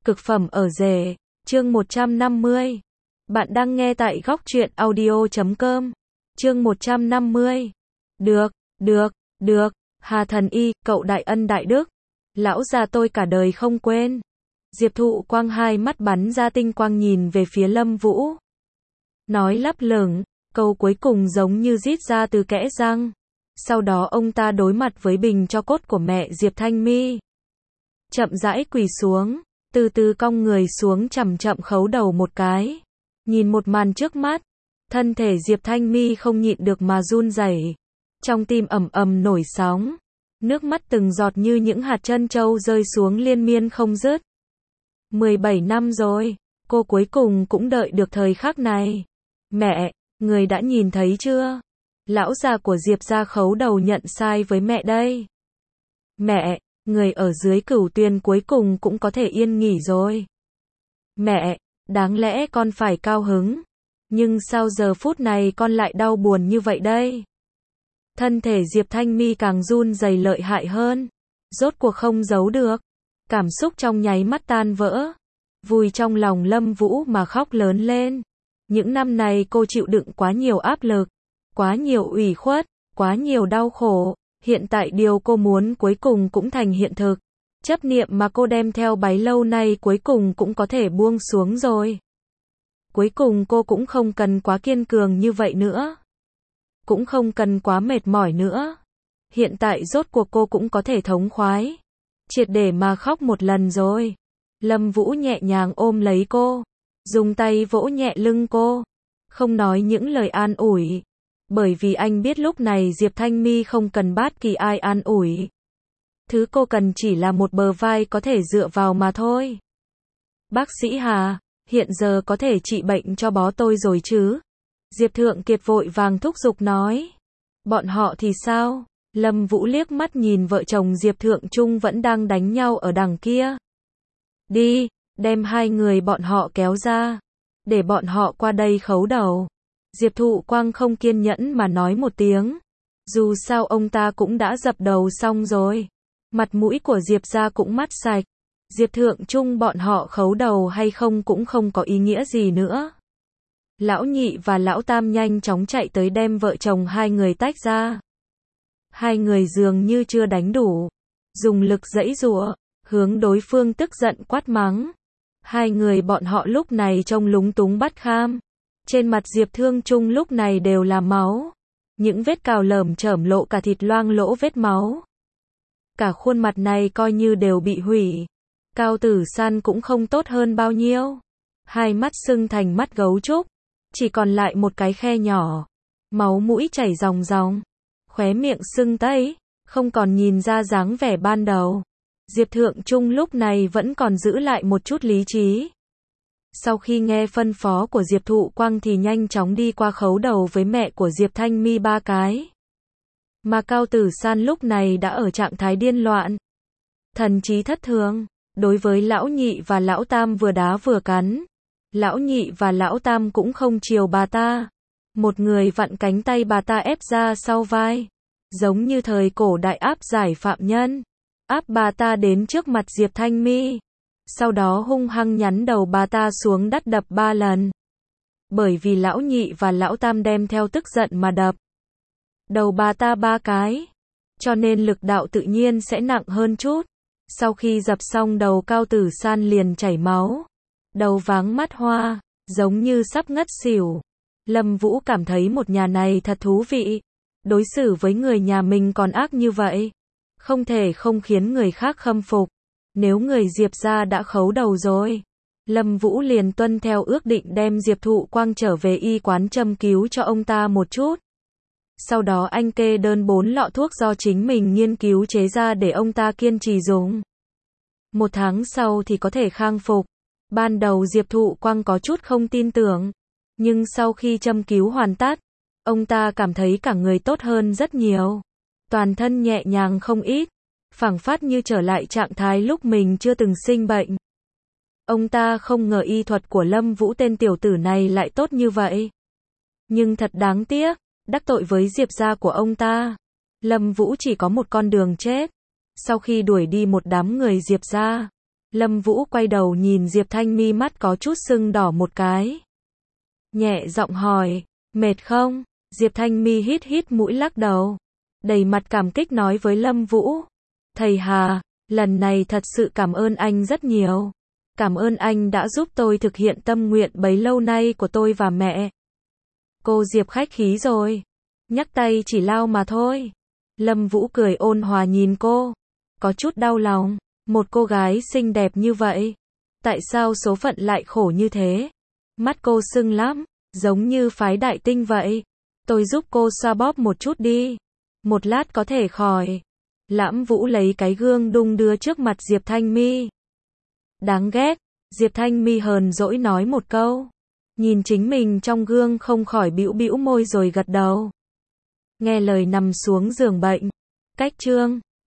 Cực phẩm ở rể, chương 150. Bạn đang nghe tại góc truyện audio.com. Chương 150. Được, Hà Thần Y, cậu đại ân đại đức. Lão già tôi cả đời không quên. Diệp Thụ Quang hai mắt bắn ra tinh quang nhìn về phía Lâm Vũ. Nói lấp lửng, câu cuối cùng giống như rít ra từ kẽ răng. Sau đó ông ta đối mặt với bình tro cốt của mẹ Diệp Thanh My. Chậm rãi quỳ xuống, từ từ cong người xuống chậm chậm khấu đầu một cái. Nhìn một màn trước mắt, thân thể Diệp Thanh My không nhịn được mà run rẩy. Trong tim ầm ầm nổi sóng, nước mắt từng giọt như những hạt trân châu rơi xuống liên miên không dứt. 17 năm rồi, cô cuối cùng cũng đợi được thời khắc này. Mẹ, người đã nhìn thấy chưa? Lão già của Diệp gia khấu đầu nhận sai với mẹ đây. Mẹ, người ở dưới Cửu Tuyền cuối cùng cũng có thể yên nghỉ rồi. Mẹ, đáng lẽ con phải cao hứng. Nhưng sao giờ phút này con lại đau buồn như vậy đây? Thân thể Diệp Thanh My càng run rẩy lợi hại hơn. Rốt cuộc không giấu được. Cảm xúc trong nháy mắt tan vỡ. Vùi trong lòng Lâm Vũ mà khóc lớn lên. Những năm này cô chịu đựng quá nhiều áp lực, quá nhiều ủy khuất, quá nhiều đau khổ. Hiện tại điều cô muốn cuối cùng cũng thành hiện thực. Chấp niệm mà cô đem theo bấy lâu nay cuối cùng cũng có thể buông xuống rồi. Cuối cùng cô cũng không cần quá kiên cường như vậy nữa. Cũng không cần quá mệt mỏi nữa. Hiện tại rốt cuộc cô cũng có thể thống khoái. Triệt để mà khóc một lần rồi. Lâm Vũ nhẹ nhàng ôm lấy cô. Dùng tay vỗ nhẹ lưng cô. Không nói những lời an ủi. Bởi vì anh biết lúc này Diệp Thanh My không cần bất kỳ ai an ủi. Thứ cô cần chỉ là một bờ vai có thể dựa vào mà thôi. Bác sĩ Hà, hiện giờ có thể trị bệnh cho bó tôi rồi chứ? Diệp Thượng Kiệt vội vàng thúc giục nói. Bọn họ thì sao? Lâm Vũ liếc mắt nhìn vợ chồng Diệp Thượng Trung vẫn đang đánh nhau ở đằng kia. Đi, đem hai người bọn họ kéo ra. Để bọn họ qua đây khấu đầu. Diệp Thụ Quang không kiên nhẫn mà nói một tiếng. Dù sao ông ta cũng đã dập đầu xong rồi. Mặt mũi của Diệp gia cũng mất sạch. Diệp Thượng Trung bọn họ khấu đầu hay không cũng không có ý nghĩa gì nữa. Lão Nhị và Lão Tam nhanh chóng chạy tới đem vợ chồng hai người tách ra. Hai người dường như chưa đánh đủ. Dùng lực giãy giụa, hướng đối phương tức giận quát mắng. Hai người bọn họ lúc này trông lúng túng bất kham. Trên mặt Diệp Thương Trung lúc này đều là máu. Những vết cào lởm chởm lộ cả thịt loang lỗ vết máu. Cả khuôn mặt này coi như đều bị hủy. Cao Tử San cũng không tốt hơn bao nhiêu. Hai mắt sưng thành mắt gấu trúc. Chỉ còn lại một cái khe nhỏ. Máu mũi chảy ròng ròng. Khóe miệng sưng tấy. Không còn nhìn ra dáng vẻ ban đầu. Diệp Thượng Trung lúc này vẫn còn giữ lại một chút lý trí. Sau khi nghe phân phó của Diệp Thụ Quang thì nhanh chóng đi qua khấu đầu với mẹ của Diệp Thanh My ba cái. Mà Cao Tử San lúc này đã ở trạng thái điên loạn. Thần trí thất thường. Đối với Lão Nhị và Lão Tam vừa đá vừa cắn. Lão Nhị và Lão Tam cũng không chiều bà ta. Một người vặn cánh tay bà ta ép ra sau vai. Giống như thời cổ đại áp giải phạm nhân. Áp bà ta đến trước mặt Diệp Thanh My. Sau đó hung hăng nhắn đầu bà ta xuống đất đập 3 lần. Bởi vì Lão Nhị và Lão Tam đem theo tức giận mà đập đầu bà ta 3 cái. Cho nên lực đạo tự nhiên sẽ nặng hơn chút. Sau khi dập xong đầu Cao Tử San liền chảy máu. Đầu váng mắt hoa, giống như sắp ngất xỉu. Lâm Vũ cảm thấy một nhà này thật thú vị. Đối xử với người nhà mình còn ác như vậy. Không thể không khiến người khác khâm phục. Nếu người Diệp gia đã khấu đầu rồi. Lâm Vũ liền tuân theo ước định đem Diệp Thụ Quang trở về y quán châm cứu cho ông ta một chút. Sau đó anh kê đơn 4 lọ thuốc do chính mình nghiên cứu chế ra để ông ta kiên trì dùng. 1 tháng sau thì có thể khang phục. Ban đầu Diệp Thụ Quang có chút không tin tưởng. Nhưng sau khi châm cứu hoàn tất, ông ta cảm thấy cả người tốt hơn rất nhiều. Toàn thân nhẹ nhàng không ít. Phảng phất như trở lại trạng thái lúc mình chưa từng sinh bệnh. Ông ta không ngờ y thuật của Lâm Vũ tên tiểu tử này lại tốt như vậy. Nhưng thật đáng tiếc, đắc tội với Diệp gia của ông ta. Lâm Vũ chỉ có một con đường chết. Sau khi đuổi đi một đám người Diệp gia, Lâm Vũ quay đầu nhìn Diệp Thanh Mi, mắt có chút sưng đỏ một cái. Nhẹ giọng hỏi, mệt không? Diệp Thanh Mi hít hít mũi lắc đầu. Đầy mặt cảm kích nói với Lâm Vũ. Thầy Hà, lần này thật sự cảm ơn anh rất nhiều. Cảm ơn anh đã giúp tôi thực hiện tâm nguyện bấy lâu nay của tôi và mẹ. Cô Diệp khách khí rồi. Nhắc tay chỉ lao mà thôi. Lâm Vũ cười ôn hòa nhìn cô. Có chút đau lòng. Một cô gái xinh đẹp như vậy. Tại sao số phận lại khổ như thế? Mắt cô sưng lắm. Giống như phái đại tinh vậy. Tôi giúp cô xoa bóp một chút đi. Một lát có thể khỏi. Lãm Vũ lấy cái gương đung đưa trước mặt Diệp Thanh Mi. Đáng ghét. Diệp Thanh Mi hờn dỗi nói một câu. Nhìn chính mình trong gương không khỏi bĩu bĩu môi rồi gật đầu. Nghe lời nằm xuống giường bệnh. Cách chương